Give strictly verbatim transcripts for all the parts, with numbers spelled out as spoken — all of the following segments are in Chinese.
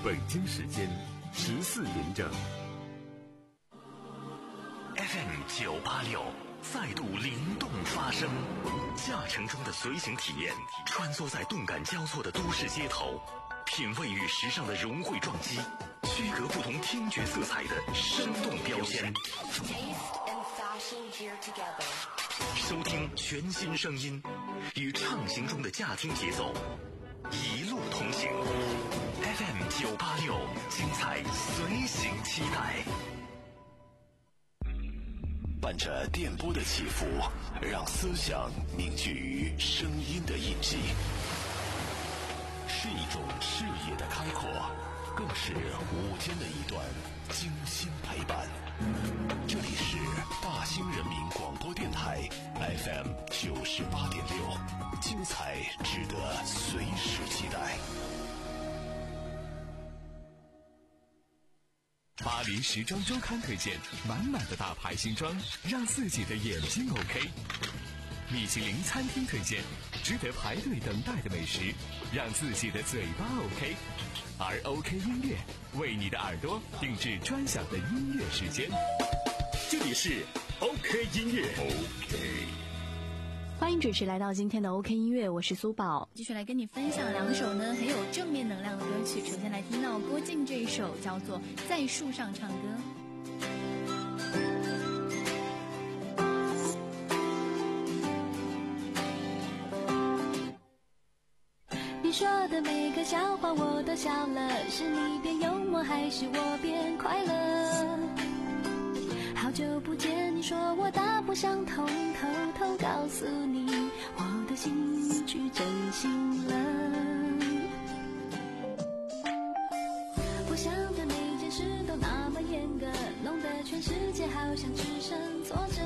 北京时间十四点整。 F M 九八六再度灵动发声，驾乘中的随行体验，穿梭在动感交错的都市街头，品味与时尚的融汇撞击，区隔不同听觉色彩的生动标签。收听全新声音，与畅行中的驾听节奏，一路同行。F M 九八六，精彩随行期待。 伴着电波的起伏，让思想凝聚于声音的印记，是一种视野的开阔，更是午间的一段精心陪伴。这里是大兴人民广播电台 F M 九十八点六，精彩值得随时期待。 巴黎时装周刊推荐满满的大牌新装，让自己的眼睛 OK。米其林餐厅推荐值得排队等待的美食，让自己的嘴巴 OK。而 OK 音乐为你的耳朵定制专享的音乐时间。 这里是 OK 音乐 OK。 欢迎准时来到今天的 OK 音乐，我是苏宝，继续来跟你分享两首呢很有正面能量的歌曲。首先来听到郭靖这一首叫做《在树上唱歌》。 你说的每个笑话我都笑了，是你变幽默还是我变快乐？好久不见，你说我大不相同，偷偷告诉你，我的心去真心了。我想的每件事都那么严格，弄得全世界好像只剩坐着。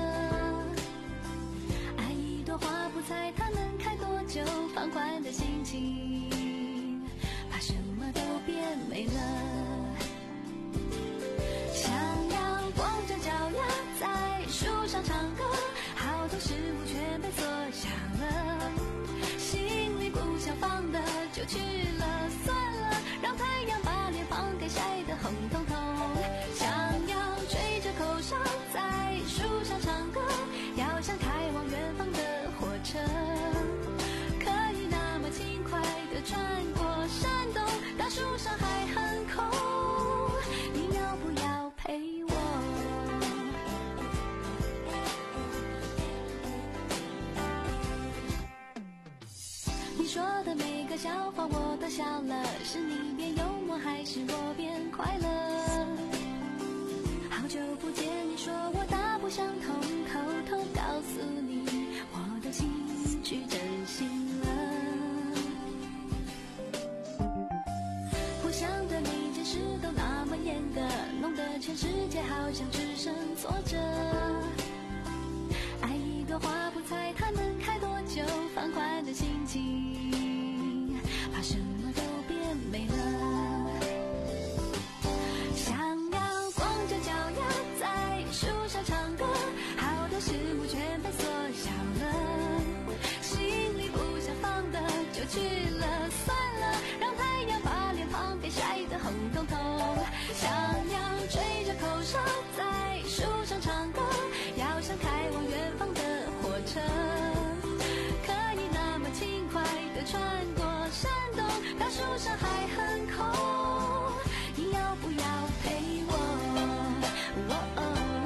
爱一朵花不猜它能开多久，放宽的心情，怕什么都变美了。光着脚丫在树上唱歌，好多事物全被缩小了，心里不想放的就去了，算了，让太阳把脸庞给晒得红彤彤。想要吹着口哨在树上唱歌，要像开往远方的火车，可以那么轻快地穿过山洞，大树上还很空，你要不要陪我？你说的每个笑话我都笑了，是你变幽默还是我变快乐？好久不见，你说我大不相同，偷偷告诉你，我的心去真心了。我想的每件事都那么严格，弄得全世界好像只剩坐着。爱一朵花不猜它能开多久，放宽的心情，怕什么都变美了。想要光着脚丫在树上唱歌，好多事物全被缩小了，心里不想放的就去了，算了，让太阳把脸庞给晒得红彤彤。想要吹着口哨在树上唱歌，要像开往远方的火车，可以那么轻快地穿过山洞，大树上还很空，你要不要陪我？哦哦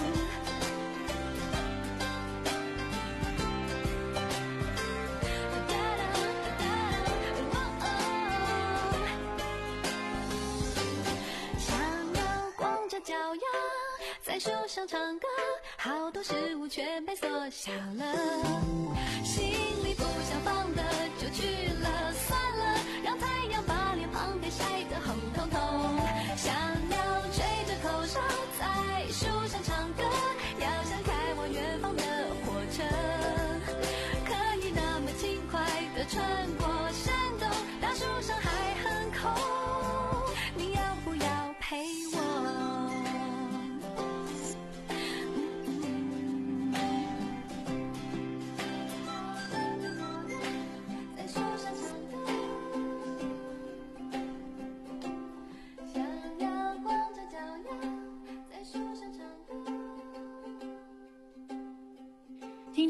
脚丫在树上唱歌，好多事物全被缩小了，心里不想放的就去了，算了，让太阳把脸庞给晒得红彤彤。想要吹着口哨在树上唱歌，要像开往远方的火车，可以那么轻快地穿过山洞，大树上还很空，你要不要陪我？在树上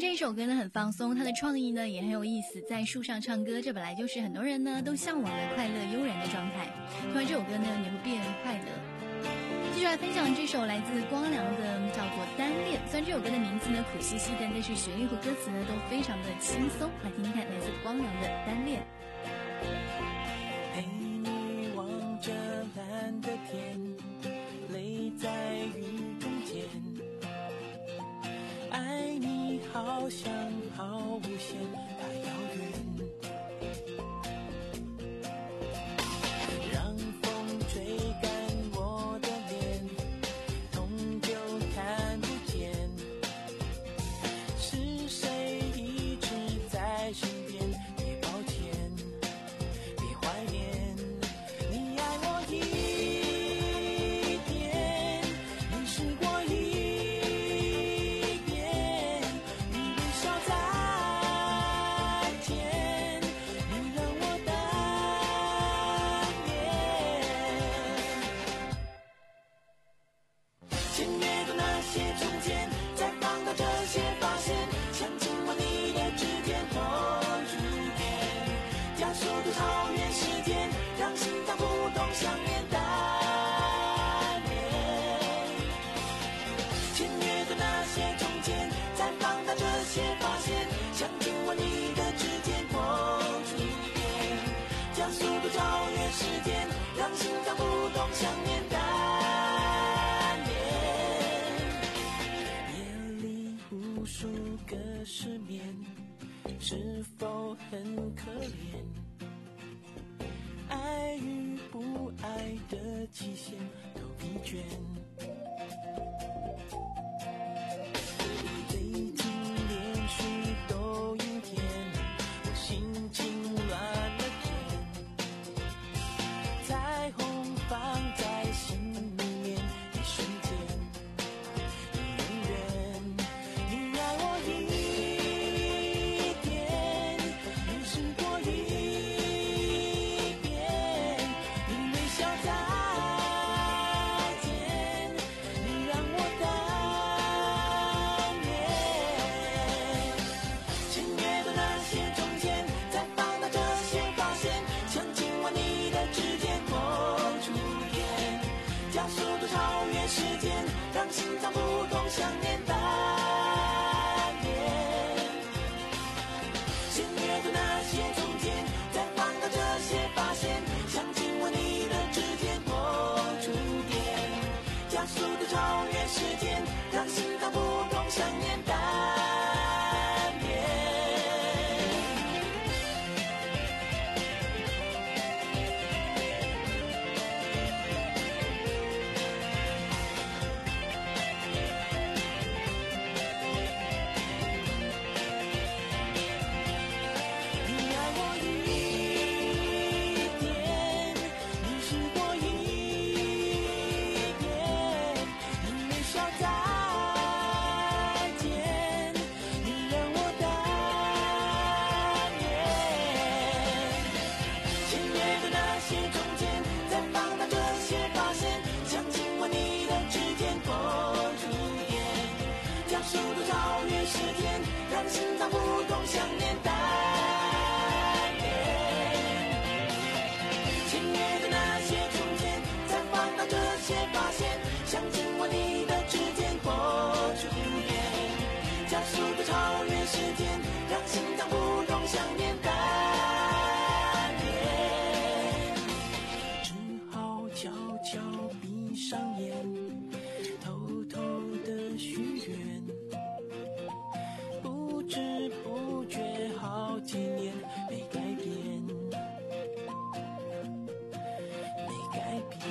这首歌呢很放松，它的创意呢也很有意思，在树上唱歌，这本来就是很多人呢都向往的快乐悠然的状态。听完这首歌呢，你会变快乐。继续来分享这首来自光良的叫做《单恋》，虽然这首歌的名字呢苦兮兮的，但是旋律和歌词呢都非常的轻松。来听听看来自光良的《单恋》。 陪你望着蓝的天，泪在雨中间，爱你好像好无限，太遥远，让风吹干我的脸，痛就看不见，是谁一直在身边，别抱歉，别怀念，你爱我一点，你试过一遍，你微笑再见，你让我单恋。签约的那些从前，再放大这些发现，想紧握你的指尖，投入点，加速度超越时间，让心脏不动想念单恋。签约的那些从前，再放大这些发现，想紧握你的指尖，投入点，加速度超越时间，让心脏不动想念单恋。夜里无数个失眠，是否很可怜？爱与不爱的极限都疲倦。最近连续都阴天，我心情乱了天，彩虹放在心里面，一瞬间，你永远，你爱我一点，你试过一遍，你微笑再见，你让我单恋。签约的那些从前，再放大这些发现，想紧握你的指尖，握住点，加速度超越时间，让心脏不动想念单恋。签约的那些从前，再放大这些发现，想紧握你的指尖，握住点，加速度超越时间，让心脏不动想念单恋。你爱我一点，你试过一遍，你微笑再见，你让我单恋。签约的那些从前，再放大这些发现，想紧握你的指尖，握住点，加速度超越时间，让心脏不动想念单恋。签约的那些从前，再放大这些发现，想紧握你的指尖，握住点，加速度超越时间，让心脏不动想念单恋。只好悄悄闭上眼，偷偷的许愿，不知不觉好几年没改变，没改变。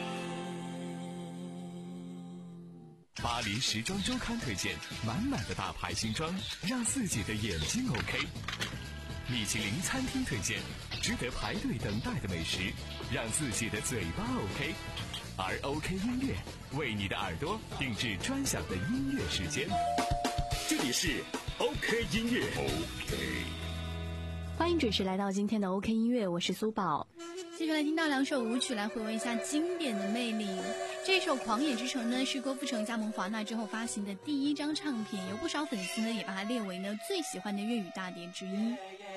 巴黎时装周刊推荐满满的大牌新装，让自己的眼睛 OK。米其林餐厅推荐值得排队等待的美食，让自己的嘴巴 OK。而 OK 音乐为你的耳朵定制专享的音乐时间。 这里是 OK 音乐 OK。 欢迎准时来到今天的 OK 音乐，我是苏宝。接下来听到两首舞曲来回味一下经典的魅力。这这首《狂野之城》呢，是郭富城加盟华纳之后发行的第一张唱片，有不少粉丝呢也把它列为呢最喜欢的粤语大碟之一。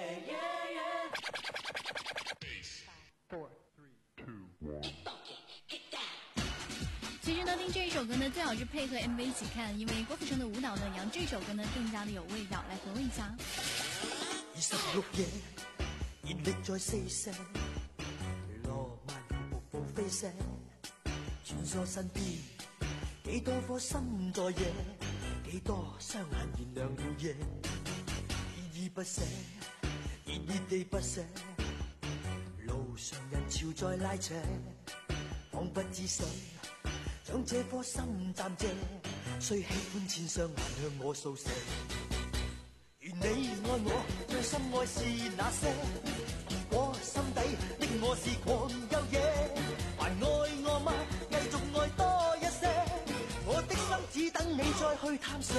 其实呢，听这一首歌呢，最好是配合 M V 一起看，因为郭富城的舞蹈呢，也让这首歌呢更加的有味道。来回味一下。 二十六夜，熱力在四射，羅曼瀑布飛射，穿梭身邊，幾多顆心在夜，幾多雙眼燃亮了夜，依依不捨，熱熱地不捨，路上人潮在拉扯，彷不知誰將這顆心暫借，雖喜歡千雙眼向我掃射。如你愛我，最深愛是那些？如果心底的我是狂又野，還愛我嗎？繼續愛多一些，我的心只等你再去探射。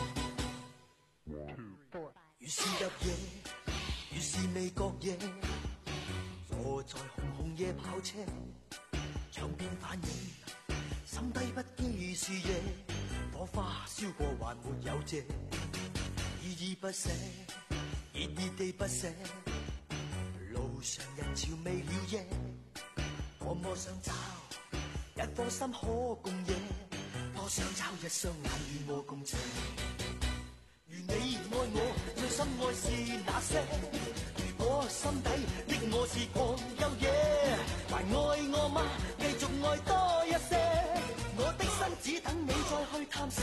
越是入夜，越是未覺夜，坐在紅紅夜跑車，窗邊反映，心底不羈是夜，火花燒過還沒有謝。依依不捨，熱熱地不捨，路上人潮未了夜，多麼想找一顆心可共夜，多想找一雙眼與我共情。如你愛我，最深愛是那些？如果心底的我是狂又野，還愛我嗎？繼續愛多一些，我的心只等你再去探射。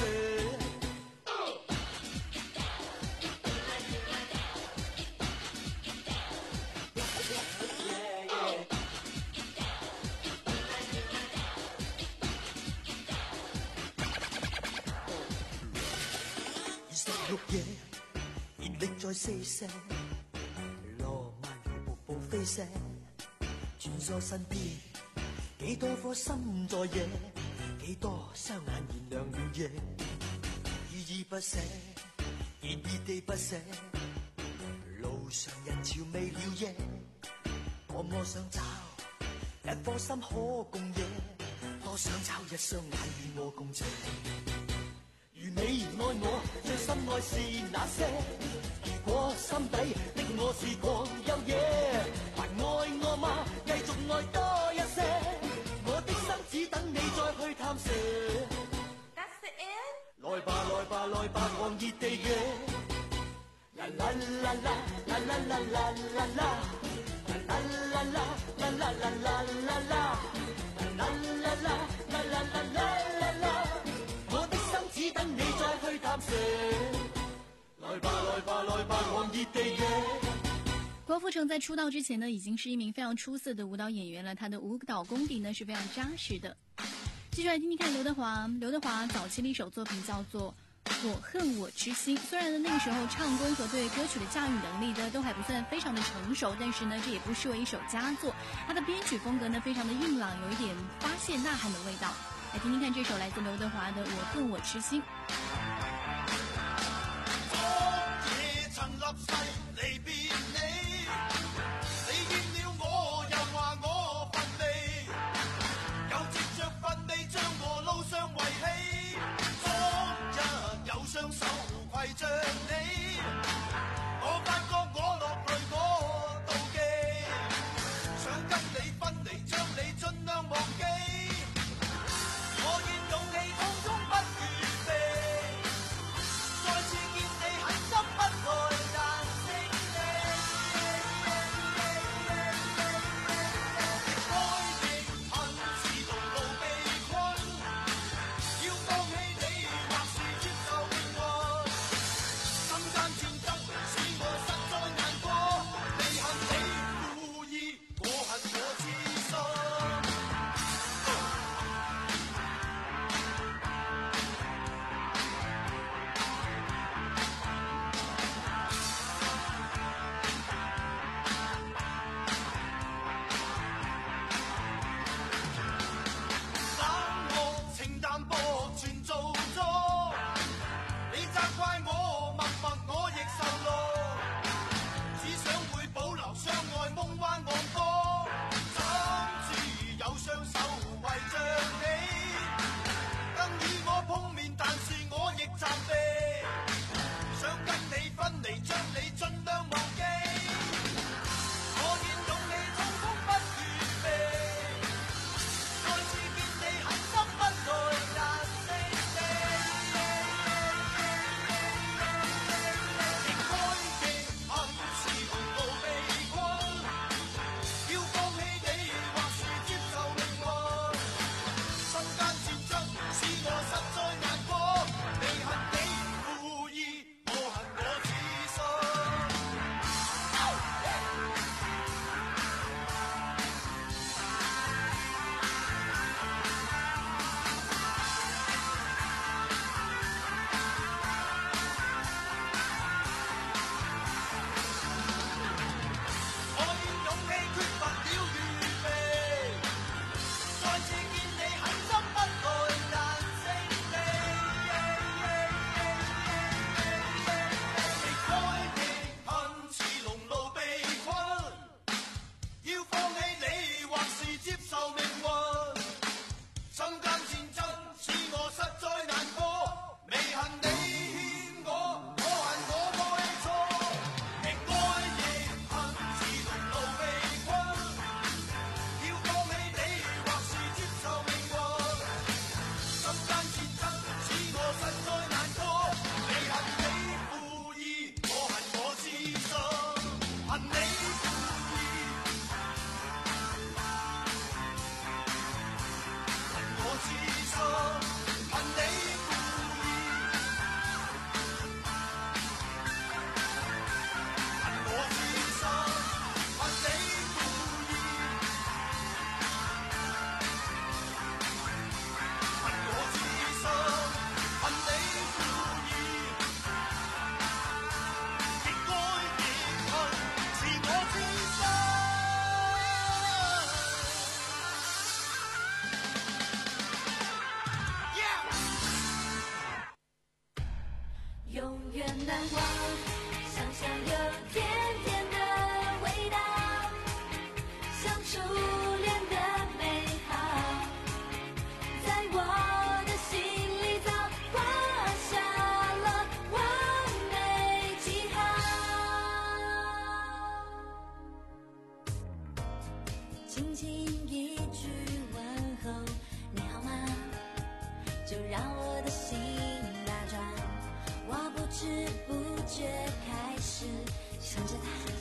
綠野，熱力在四射，羅曼如瀑布飛射，穿梭身邊，幾多顆心在夜，幾多雙眼燃亮了夜，依依不捨，熱熱地不捨，路上人潮未了夜，多麼想找一顆心可共夜，多想找一雙眼與我共情。如你愛我，最深愛是那些？如果心底的我是狂又野，還愛我嗎？繼續愛多一些，我的心只等你再去探射。That's the end？ 來吧來吧來吧，狂熱地嘅，啦啦啦啦啦啦啦啦啦啦，啦啦啦啦啦啦啦啦啦，啦啦啦啦啦啦啦啦。只等你再去探射，來吧來吧來吧，狂熱地嘅。 郭富城在出道之前呢，已經是一名非常出色的舞蹈演員了，他的舞蹈功底呢是非常扎實的。繼續來聽聽看劉德華，劉德華早期的一首作品叫做《我恨我痴心》。雖然呢那個時候唱功和對歌曲的駕馭能力呢都還不算非常的成熟，但是呢這也不失為一首佳作。他的編曲風格呢非常的硬朗，有一點發洩吶喊的味道。來聽聽看這首來自劉德華的《我恨我痴心》。 昨夜曾立誓離別你，你厭了我又話我乏味，又藉着乏味將我路上遺棄。昨日有雙手攜着你，我發覺我落淚我妒忌，想跟你分離將你盡量忘記。我願勇氣匆匆不預備。 想着他。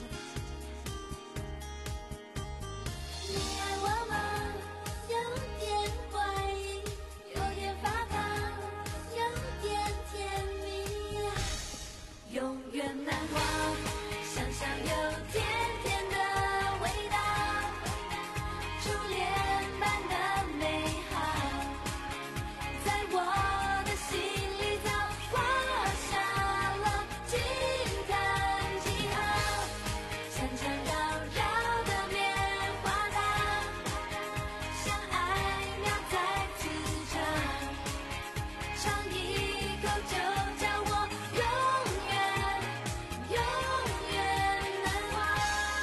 你爱我吗？有点怀疑，有点发烫，有点甜蜜呀，永远难忘。想想有甜甜的味道，初恋般的美好，在我的心里早画下了惊叹记号。缠缠绕绕的棉花糖，相爱秒在此场，尝一口就叫我永远永远难忘。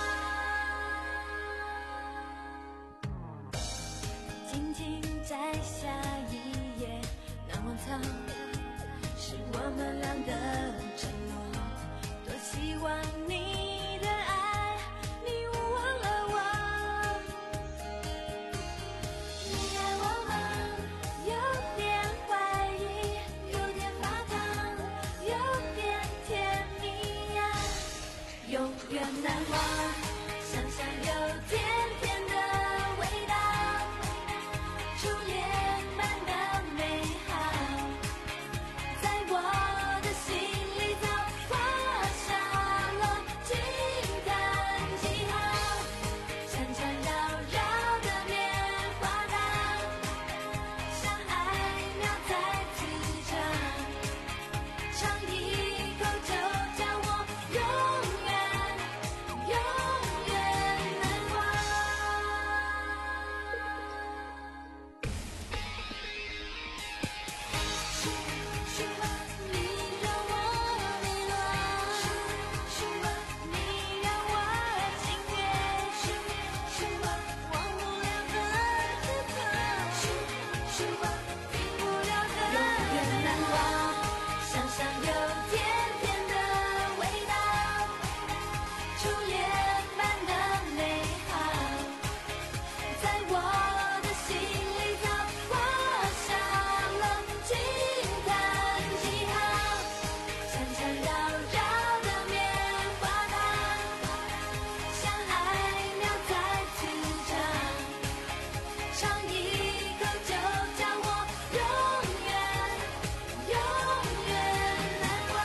静静摘下一页难忘草，是我们俩的承诺，多希望你的爱你勿忘了我。你爱我吗？有点怀疑，有点发烫，有点甜蜜呀，永远难忘。想想有甜甜的味道，初恋般的美好，在我的心里早画下了惊叹记号。缠缠绕绕的棉花糖，相爱秒在此场，尝一口就叫我永远永远难忘。是是吗？你让我迷乱，是是吗？你让我惊艳，是是吗？忘不了的惆怅，是是吗？停不了的永远难忘。想想有甜甜的味道，初恋般的美好，在我的心里早画下了惊叹记号。缠缠绕绕的棉花糖，相爱秒在此场，尝一口就叫我永远永远难忘。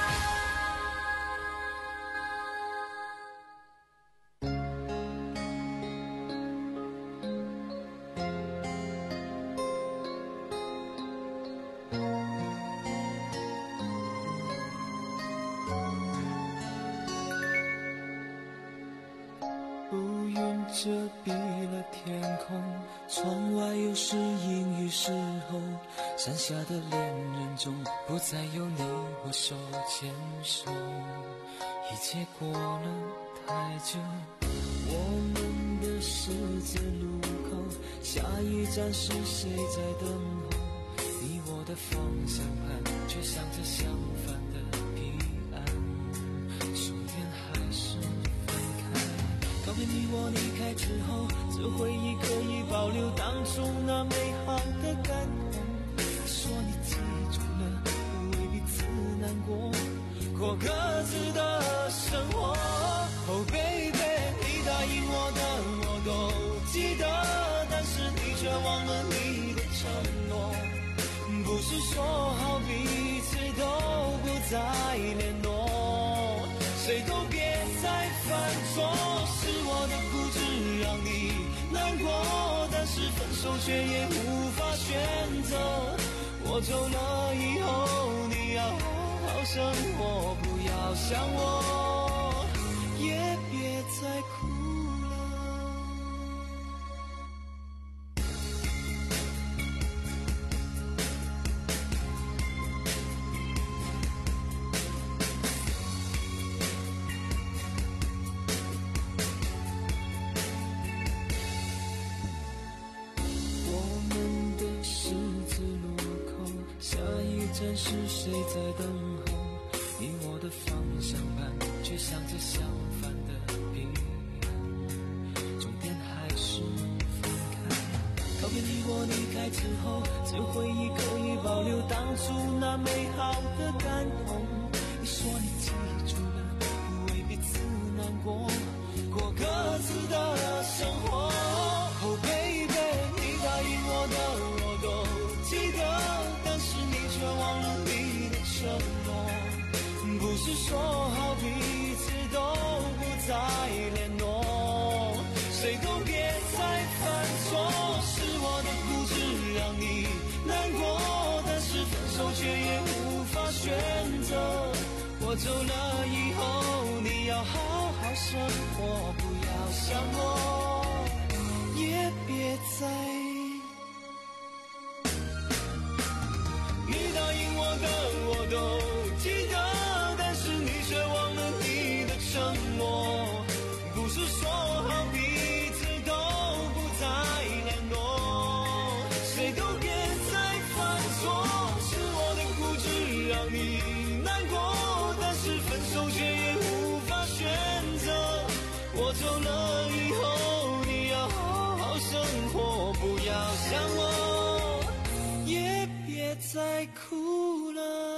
乌云遮蔽了天空，窗外又是阴雨时候，山下的恋人中不再有你我手牵手，一切过了太久，我们的十字路口，下一站是谁在等候？你我的方向盘却向着相反的彼岸，终点还是分开。告别你我离开之后，这回忆可以保留当初那美好的感动。你说你记住了，不为彼此难过，过各自的生活。Oh baby， 你答应我的我都记得，但是你却忘了你的承诺。不是说好彼此都不再联络，谁都别再犯错。是我的固执让你难过，但是分手却也无法选择。我走了以后，你要好好生活，不要想我，也别再哭了。是谁在等候？你我的方向盘却向着相反的彼岸，终点还是分开。告别你我离开之后，这回忆可以保留当初那美好的感动。你说你记住了，不为彼此难我走了以后，你要好好生活，不要想我，也别再。你答应我的我都记得，但是你却忘了你的承诺。不是说好彼此都不再联络，谁都别再犯错。是我的固执让你难过，但是分手却也无法选择。我走了以后，你要好好生活，不要想我，也别再哭了。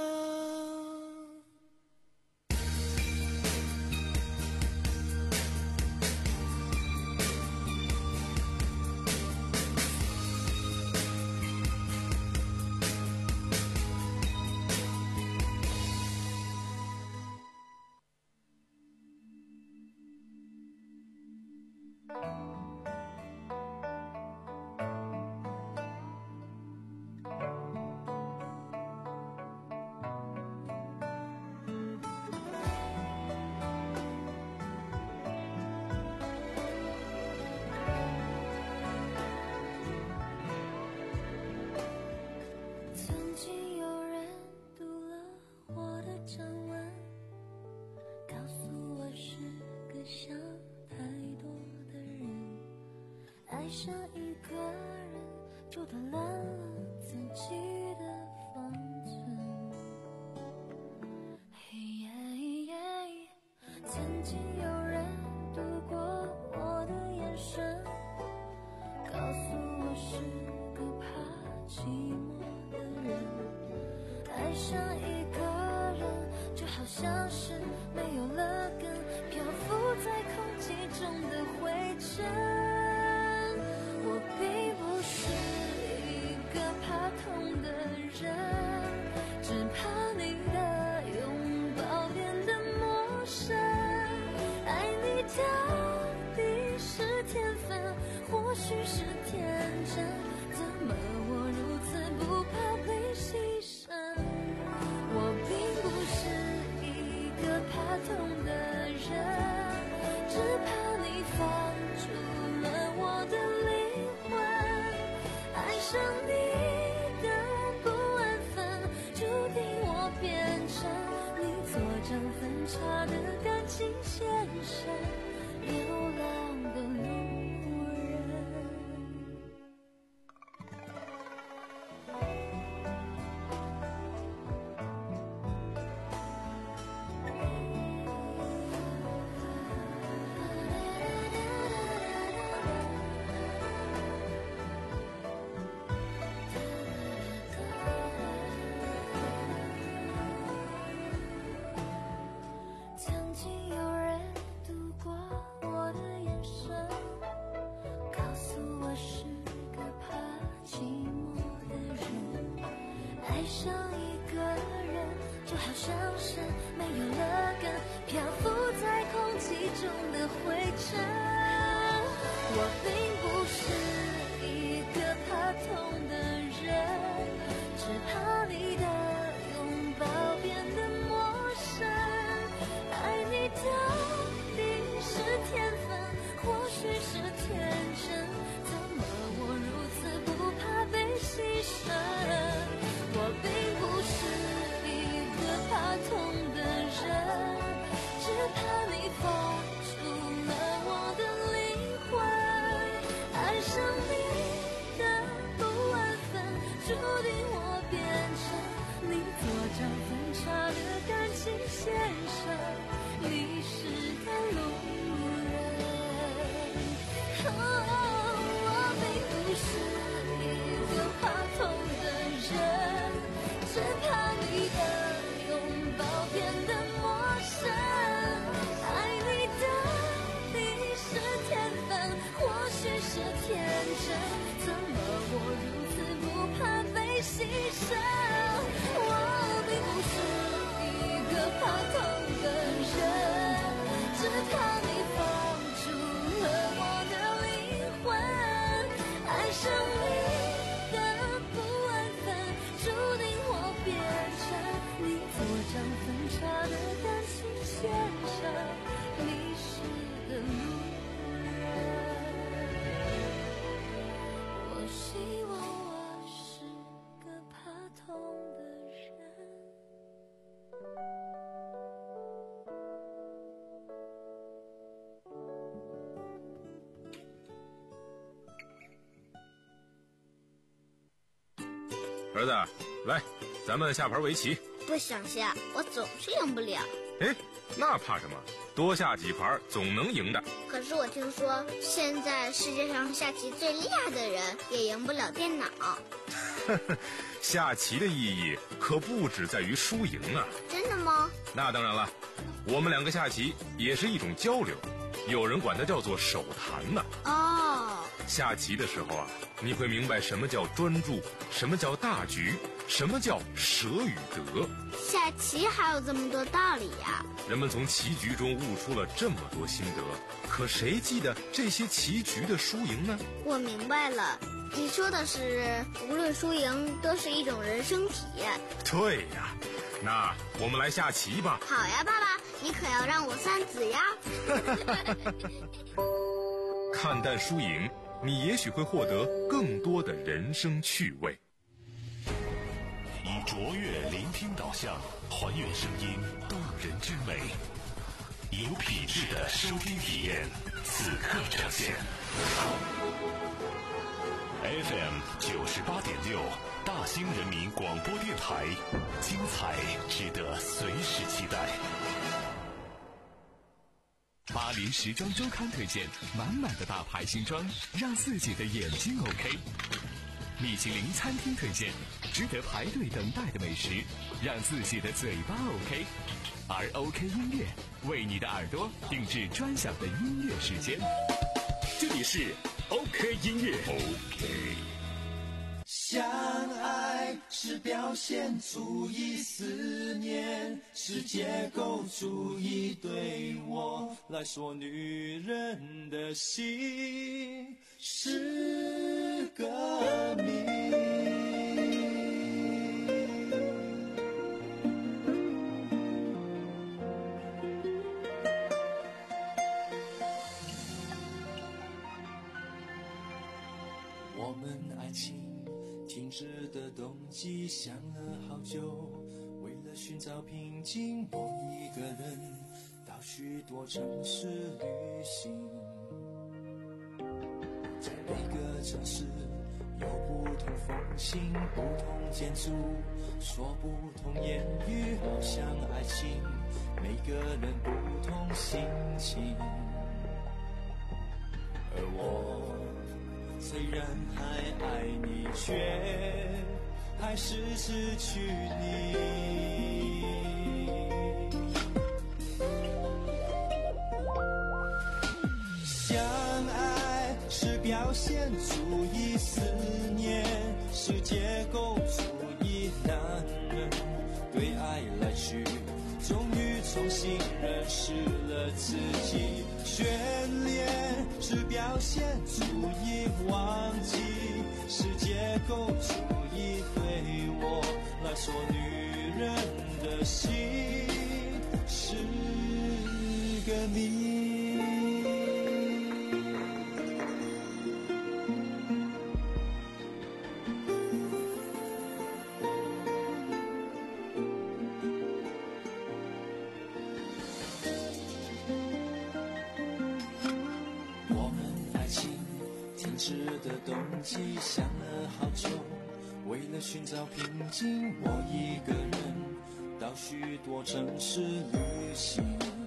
爱上一个人，就断了自己的方寸。嘿耶耶，曾经有人读过我的眼神，告诉我是个怕寂寞的人。爱上一个人，就好像是没有了根，漂浮在空气中的灰尘。我并不是一个怕痛的人，只怕你的拥抱变得陌生。爱你到底是天分，或许是天真，怎么我如此不怕被牺牲？我并不是一个怕痛的人，只怕你放逐了我的爱上你的不安分，注定我变成你做张分岔的感情先生，流浪的路人。爱上一个人，就好像是没有了根，漂浮在空气中的灰尘。我并不是一个怕痛的人，只怕你的拥抱变得陌生。爱你到底是天分，或许是天真，怎么我如此不怕被牺牲？我并不是一个怕痛的人，只怕你放逐了我的灵魂。爱上你的不安分，注定我变成你做张分岔的感情先生，你是个路人。哦，我并不是一个怕痛的人，只怕你的拥抱变得陌生。爱你到底是天分，或许是天真，怎么我如此不怕被牺牲？我并不是一个怕痛儿子，来，咱们下盘围棋。 不想下，我总是赢不了。 哎，那怕什么？多下几盘总能赢的。 可是我听说，现在世界上下棋最厉害的人也赢不了电脑。 下棋的意义可不只在于输赢啊。 真的吗？ 那当然了，我们两个下棋也是一种交流，有人管它叫做手谈呢。 哦， 下棋的时候啊，你会明白什么叫专注，什么叫大局，什么叫舍与得。 下棋还有这么多道理呀！ 人们从棋局中悟出了这么多心得，可谁记得这些棋局的输赢呢？ 我明白了，你说的是无论输赢都是一种人生体验。 对呀，那我们来下棋吧。 好呀，爸爸，你可要让我三子呀。 看淡输赢，你也许会获得更多的人生趣味。 以卓越聆听导向，还原声音动人之美，有品质的收听体验，此刻呈现。F M 九十八点六，大兴人民广播电台，精彩值得随时期待。 巴黎时装周刊推荐满满的大牌新装，让自己的眼睛 OK。米其林餐厅推荐值得排队等待的美食，让自己的嘴巴 OK。而 OK 音乐为你的耳朵定制专享的音乐时间。 这里是 OK 音乐。 OK。相爱是表现出一思念，是结构主义，对我来说，女人的心是个谜。我们爱情停止的动机，想了好久，为了寻找平静，我一个人到许多城市旅行。在每个城市有不同风情，不同建筑，说不同言语，好像爱情，每个人不同心情。而我虽然还爱你，却还是失去你。相爱是表现主义思念，是结构主义，男人对爱来去，终于重新认识了自己。眷恋是表现主义，忘记是结构主义，对我来说，女人的心是个谜。的动机想了好久，为了寻找平静，我一个人到许多城市旅行。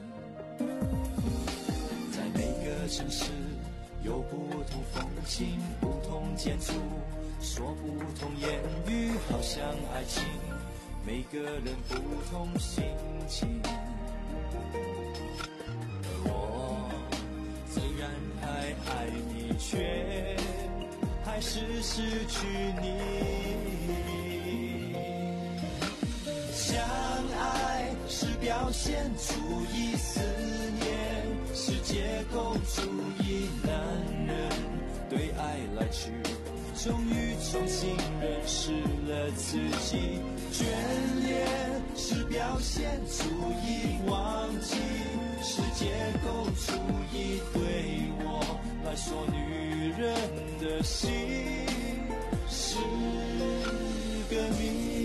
在每个城市有不同风情，不同建筑，说不同言语，好像爱情，每个人不同心情。而我虽然还爱你，却还是失去你。相爱是表现主义思念，是结构主义，男人对爱来去，终于重新认识了自己。眷恋是表现主义，忘记是结构主义，对我来说，女人的心是个谜。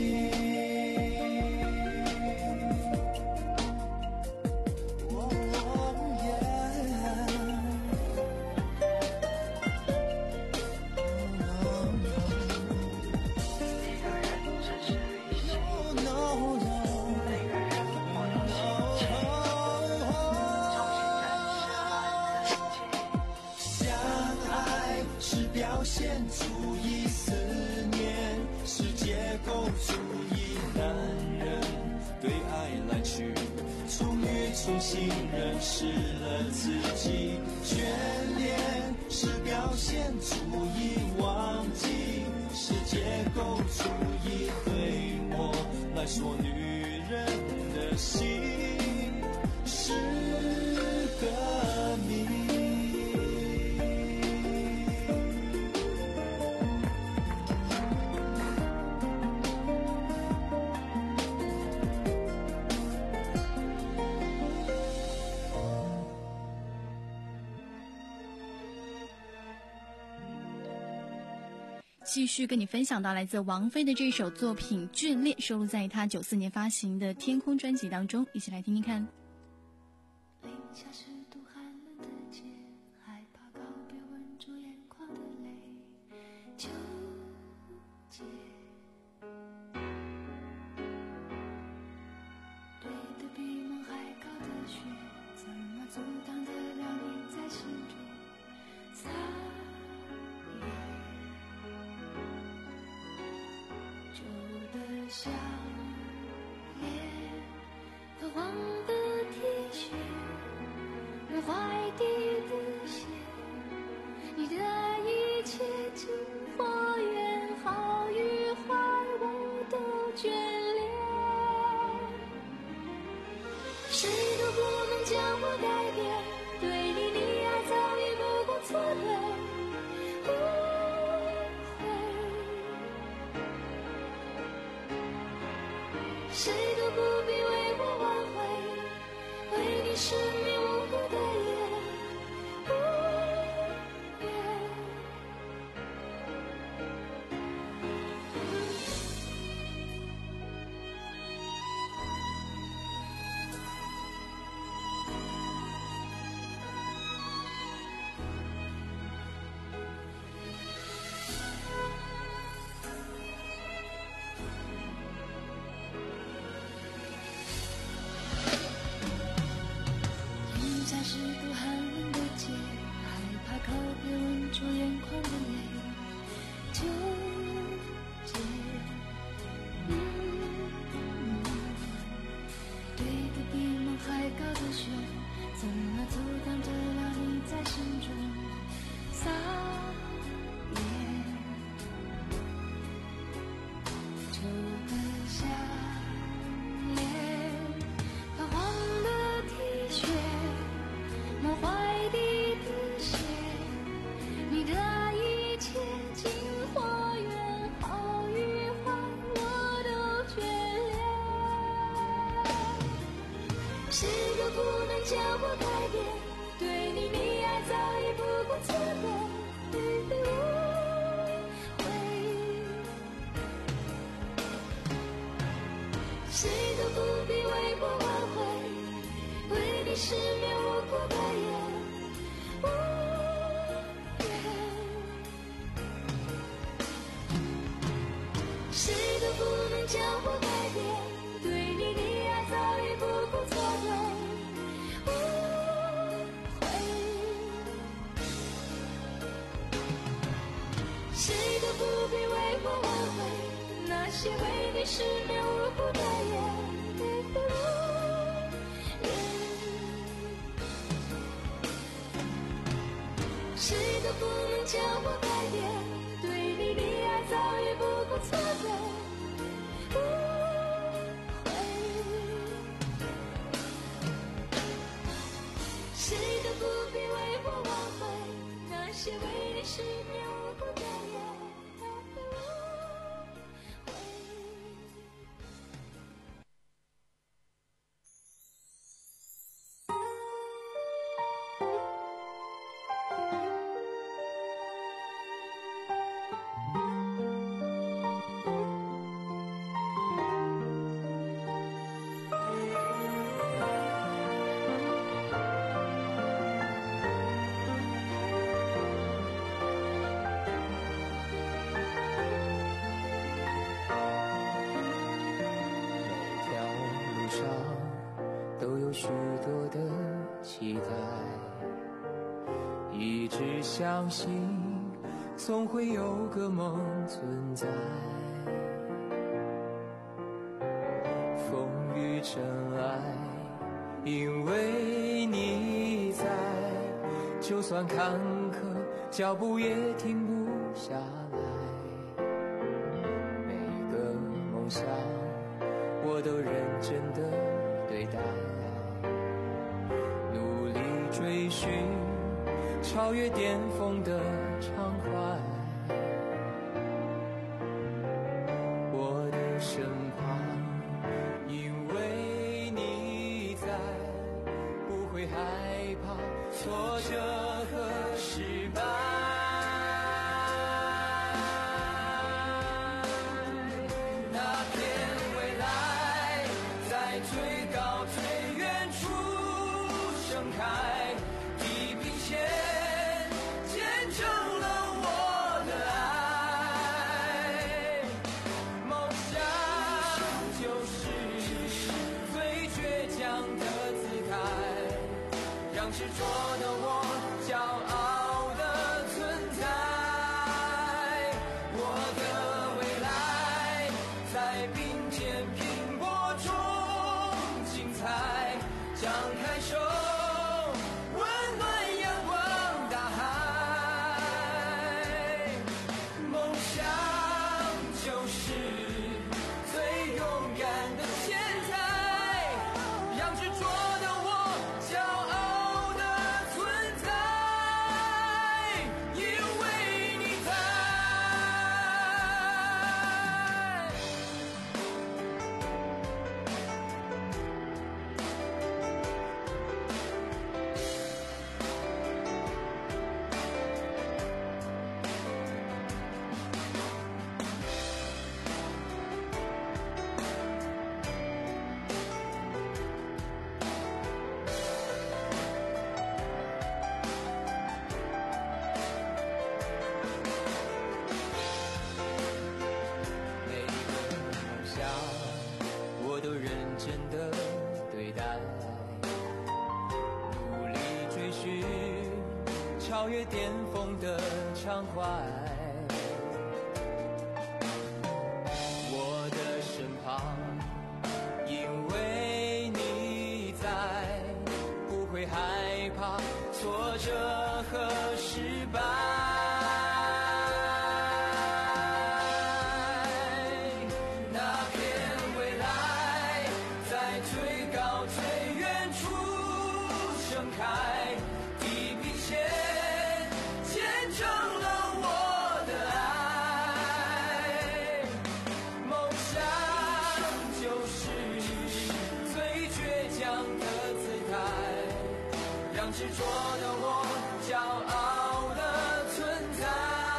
构筑一男人对爱来去，终于重新认识了自己。眷恋是表现出已忘记，世界构筑一对我来说，女人的心是个谜。 继续跟你分享到来自王菲的这首作品《眷恋》，收录在她九四年发行的《天空》专辑当中，一起来听听看。 零下十度寒冷的街，害怕告别吻住眼眶的泪，纠结。堆得比梦还高的雪，怎么阻挡得了你在心中撒野？旧的项链和黄的 T 恤，和怀底的鞋，你的一切经过远好与坏我都眷恋，谁都不能将我改变，对你溺爱早已不顾错对。谁都不必为我挽回，为你失眠无辜的夜，无言。下十度寒冷的街，害怕告别吻住眼眶的泪，纠结。嗯嗯、堆得比梦还高的雪，怎么阻挡得了你在心中撒野？旧的项链和黄的 T 恤，梦怀底的鞋，你的一切经过远好与坏我都眷恋，谁都不能将我改变，对你溺爱早已不顾错对，对对无悔，谁都不必为我挽回，为你失眠无辜的夜，无言。谁都不能将我改变，对你溺爱早已不顾错对，无悔。谁都不必为我挽回，那些为你失眠无辜的夜。谁都不能将我改变，对你溺爱早已不顾错对，无悔。谁都不必为我挽回，那些为你失眠无辜的夜，无悔。 许多的期待，一直相信总会有个梦存在。 风雨尘埃，因为你在，就算坎坷，脚步也停不下来。每个梦想，我都认真的对待，努力追寻超越巅峰的畅快。我的身旁，因为你在，不会害怕挫折和失败。那片未来在最高最远处盛开，地平线见证了我的爱。梦想就是最倔强的姿态，让执着的我骄傲的存在。我的未来在并肩拼搏中精彩，张开手，温暖阳光大海。梦想就是最勇敢的现在，让执着的我骄傲的存在，因为你在。每一个梦想，我都认真的对待，努力追寻超越巅峰的畅快。我的身旁，因为你在，不会害怕挫折和失败。那片未来在最高最远处盛开，地平线见证了我的爱。梦想就是最倔强的姿态，让执着的我骄傲的存在。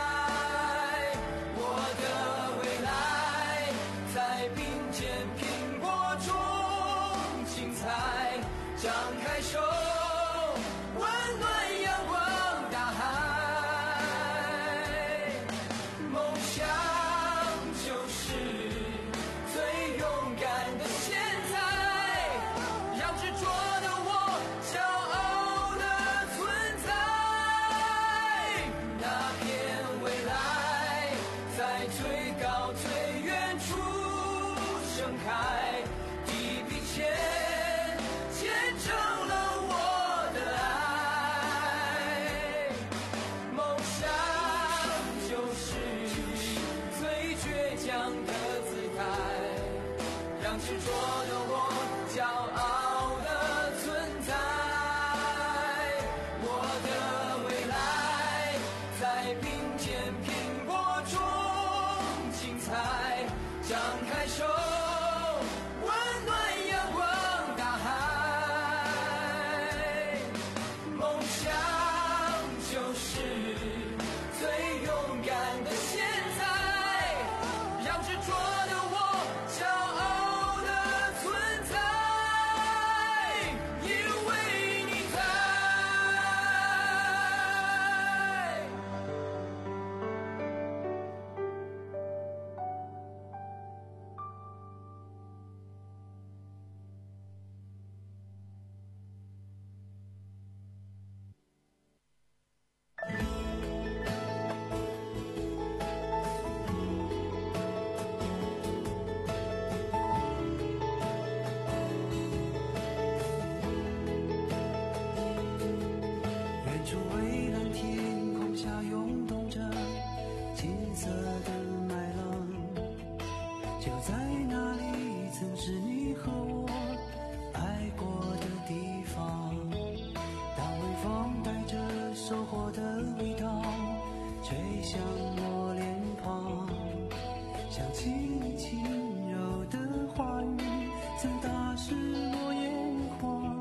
我的未来在并肩拼搏中精彩，张开手，温暖阳光大海。梦想就是最勇敢的现在，让执着的我骄傲的存在。那片未来在最高最远处盛开，地平线见证了我的爱。梦想就是最倔强的姿态，让执着的我骄傲的存在。我的未来在并肩拼搏中精彩，张开手，温暖阳光大海。梦想就是最勇敢的现在，让执着的我骄傲的存在，因为你在。 就在那里，曾是你和我爱过的地方。当微风带着收获的味道吹向我脸庞，想起你轻柔的话语，曾打湿我眼眶。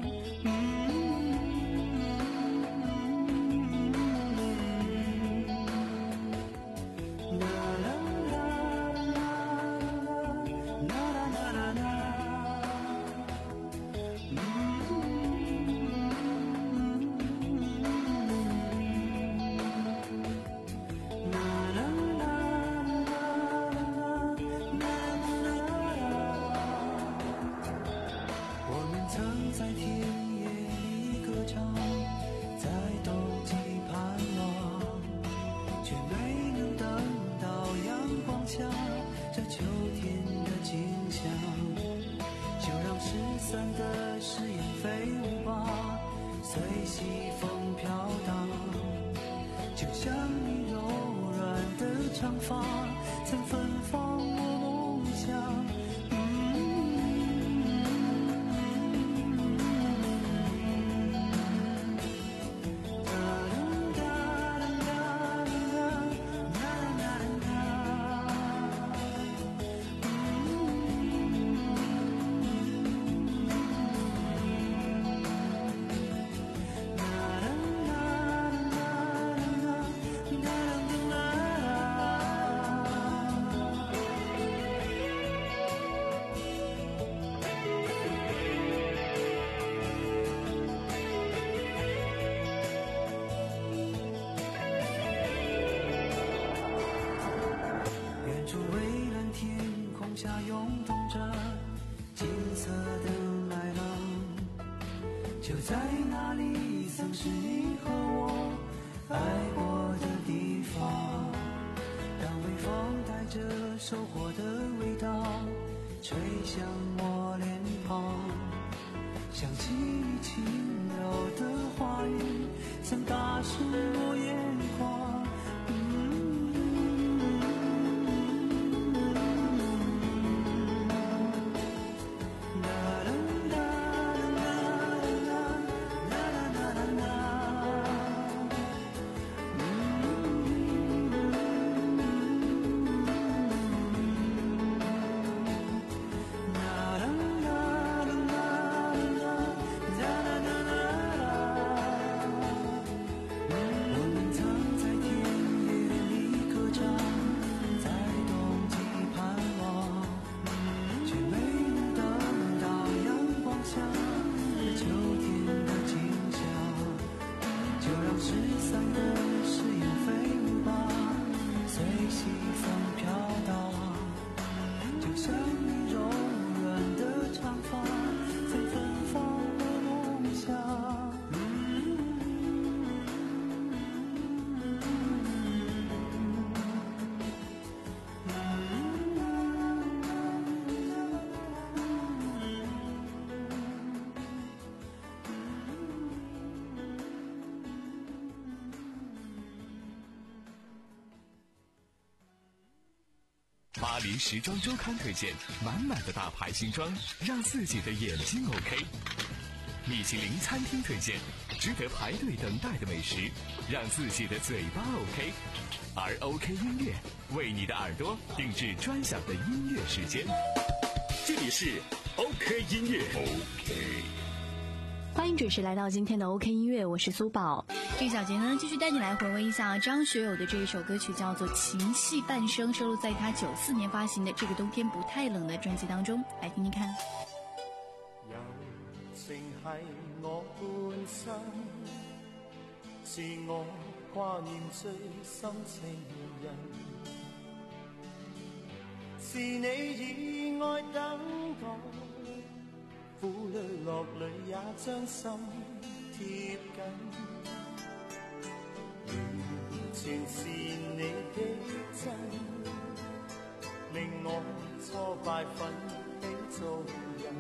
就在那里，曾是你和我爱过的地方。当微风带着收获的味道吹向我脸庞，想起你轻柔的话语，曾打湿我眼眶。 巴黎时装周刊推荐满满的大牌新装，让自己的眼睛 OK。米其林餐厅推荐值得排队等待的美食，让自己的嘴巴 OK。而 OK 音乐为你的耳朵定制专享的音乐时间。 这里是 OK 音乐 OK。 欢迎准时来到今天的 OK 音乐，我是苏宝。这小节呢，继续带你来回味一下张学友的这一首歌曲，叫做《情系半生》，收录在他九四年发行的《这个冬天不太冷》的专辑当中，来听听看。 柔情係我半生，是我掛念最深情人，是你以愛等我。苦淚落淚也將心貼緊，完全是你的真，令我挫敗奮起做人。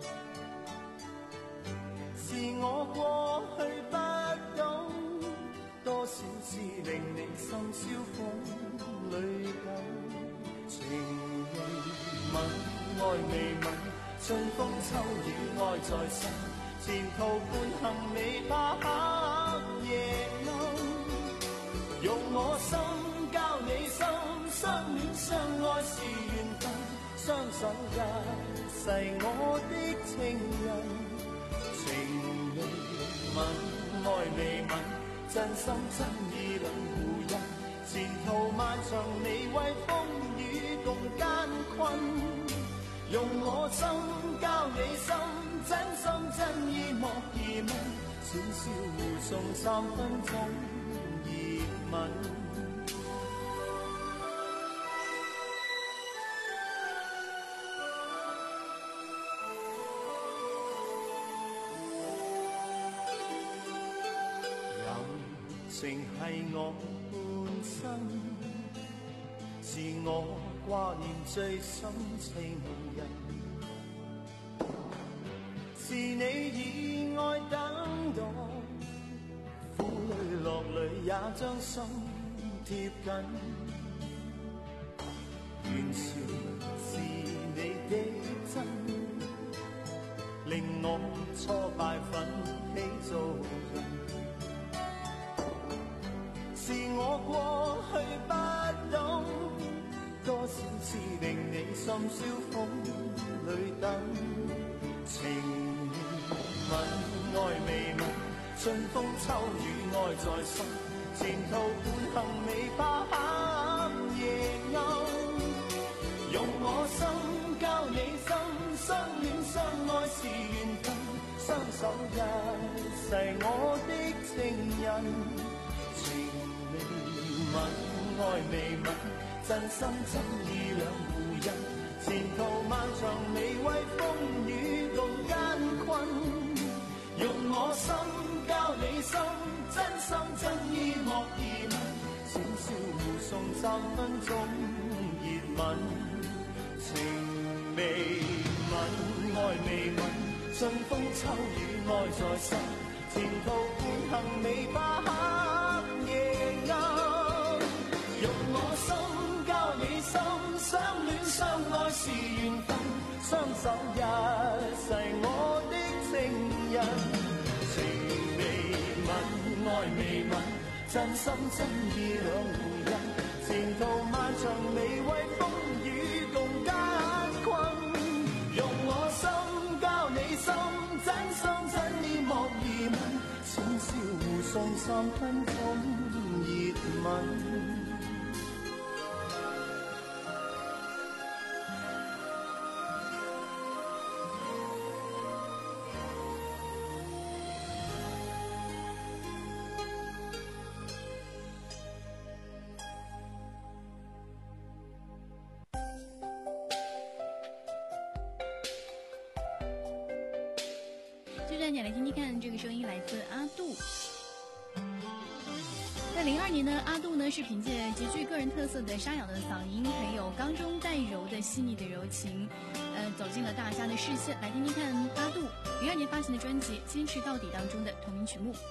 是我過去不懂，多少次令你深宵風裏等情人。 吻，愛未吻，春風秋雨愛在身，前途伴行未怕黑夜暗，用我心交你心，相戀相愛是緣分，雙手一世我的情人，情未吻，愛未吻，真心真意兩互印，前途漫長你為風雨共艱困，用我心交你心，真心真意莫疑問，淺笑互送三分鐘熱吻。情係我半生，是我掛念最深情人，是你以愛等待，苦淚落淚也將心貼緊，完全是你的真，令我挫敗奮起做人，是我過去不懂，多少次令你深宵風裏等，情吻愛未吻，春風秋雨愛在身，前途伴行未怕黑夜暗，用我心交你心，相戀相愛是緣分，雙手一世我的情人，吻愛未吻，真心真意兩互印，前途漫長未為風雨共艱困，用我心交你心，真心真意莫疑問，淺笑互送三分鐘熱吻，情未吻愛未吻，春風秋雨愛在身，前途伴行未怕黑夜暗，用我心交你心，相戀相愛是緣分，雙手一世我的情人，情未吻愛未吻，真心真意兩互印，前途漫長未為風雨共艱困，用我心交你心，真心真意莫疑問，淺笑互送三分鐘熱吻。 接着你来听听看，这个声音来自阿杜。在零二年呢，阿杜呢是凭借极具个人特色的沙哑的嗓音，还有刚中带柔的细腻的柔情，呃，走进了大家的视线。来听听看阿杜零二年发行的专辑《坚持到底》当中的同名曲目。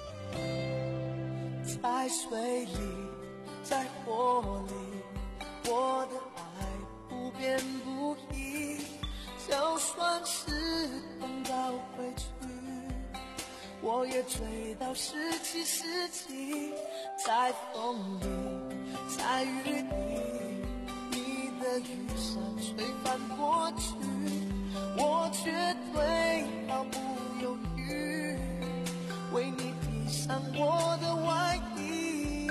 在水里，在火里，我的爱不变不移，就算是碰到回去，我也追到十七世纪。在风里，在雨里，你的雨伞吹翻过去，我绝对毫不犹豫为你披上我的外衣。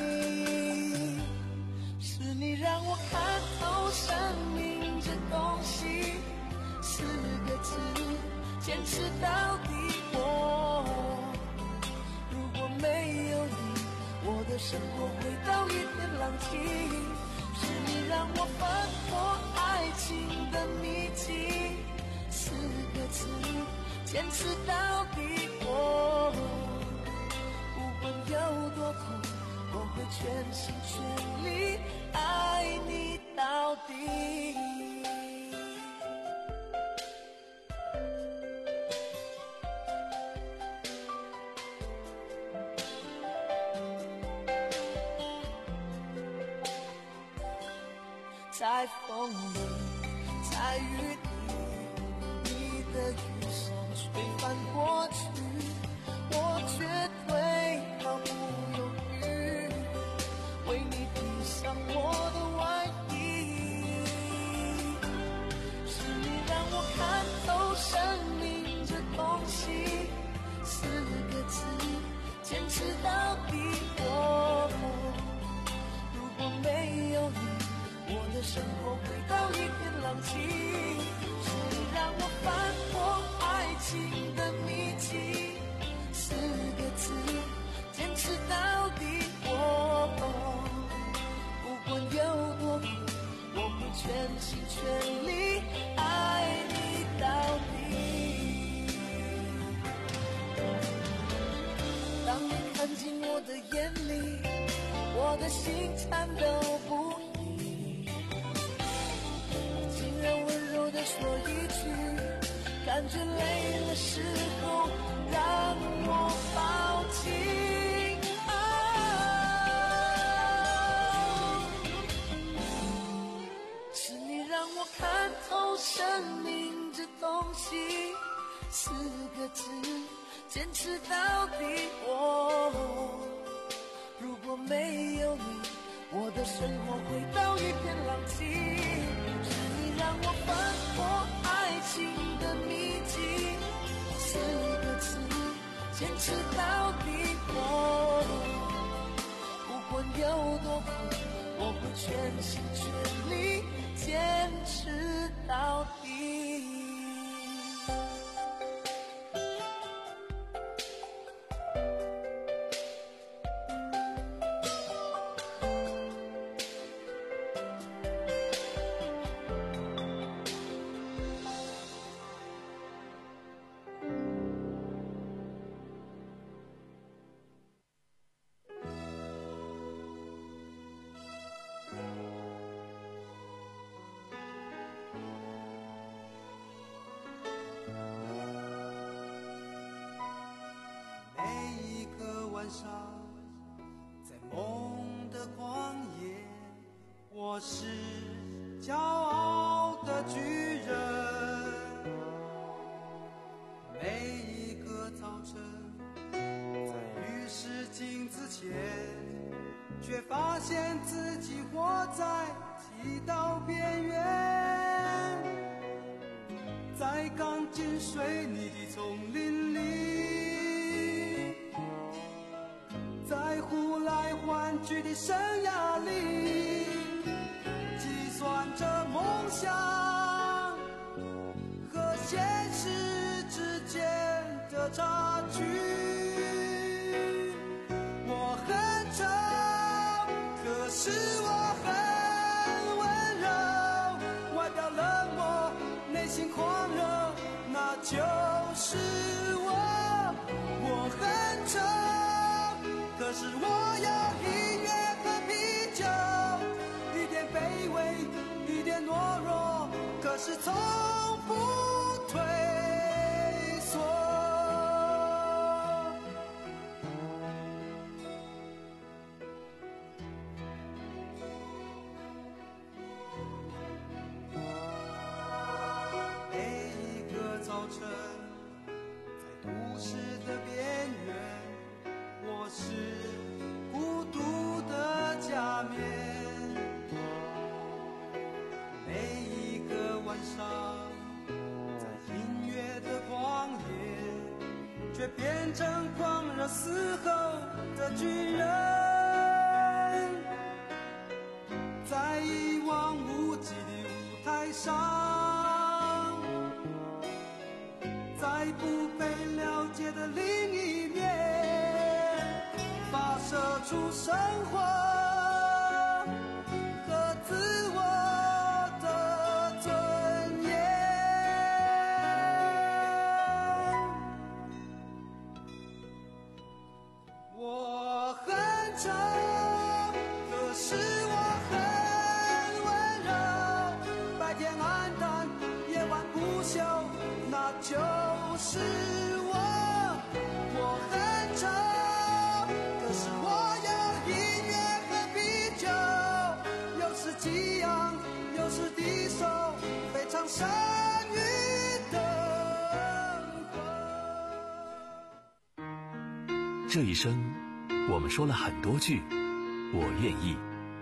是你让我看透生命这东西，四个字，坚持到底。我如果没有你，我的生活回到一片狼藉。是你让我翻破爱情的秘籍，四个字，坚持到底。我不管有多痛，我会全心全力爱你到底。在风里，在雨滴，你的雨伞吹翻过去，我绝对毫不犹豫为你披上我的外衣。是你让我看透生命这东西，四个字坚持到底。我如果没有你，我的生活回到一片狼藉。是你让我翻破爱情的秘籍，四个字坚持到底。我不管有多苦，我会全心全力爱你到底。当你看进我的眼里，我的心颤抖不已，竟然温柔地说一句，感觉累了时候让我抱紧。啊，是你让我看透生命这东西，四个字坚持到底。我如果没有你，我的生活回到一片狼藉。是你让我翻破爱情的秘籍，四个字坚持到底。我不管有多苦，我会全心全力坚持到底。 晚上，在梦的旷野，我是骄傲的巨人。每一个早晨，在浴室镜子前，却发现自己活在剃刀边缘，在钢筋水泥的丛林里，在呼来唤去的生涯里，计算着梦想和现实之间的差距。我很丑，可是我很温柔，外表冷漠，内心狂热，那就是我。我很丑，可是我有音乐和啤酒，一点卑微，一点懦弱，可是从不退缩。每一个早晨，在都市的边缘，我是孤独的假面。每一个晚上，在音乐的旷野，却变成狂热嘶吼的巨人。在一望无际的舞台上，在不被了解的另一面，发射出生活和自我的尊严。我很丑，可是我很温柔，白天暗淡，夜晚不休，那就是我。我很丑，可是我有音乐山与灯火。 这一生，我们说了很多句我愿意。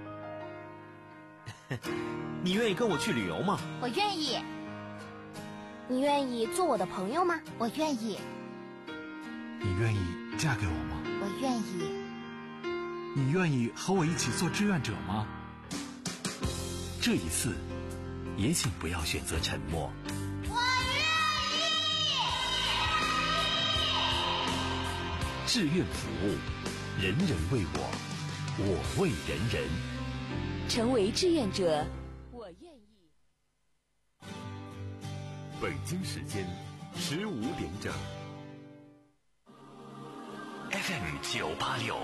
你愿意跟我去旅游吗？ 我愿意。你愿意做我的朋友吗？我愿意。 你愿意嫁给我吗？ 我愿意。 你愿意和我一起做志愿者吗？ 这一次，也请不要选择沉默。 我愿意。志愿服务，人人为我，我为人人。 成为志愿者，我愿意。 北京时间十五点整。 F M 九八六。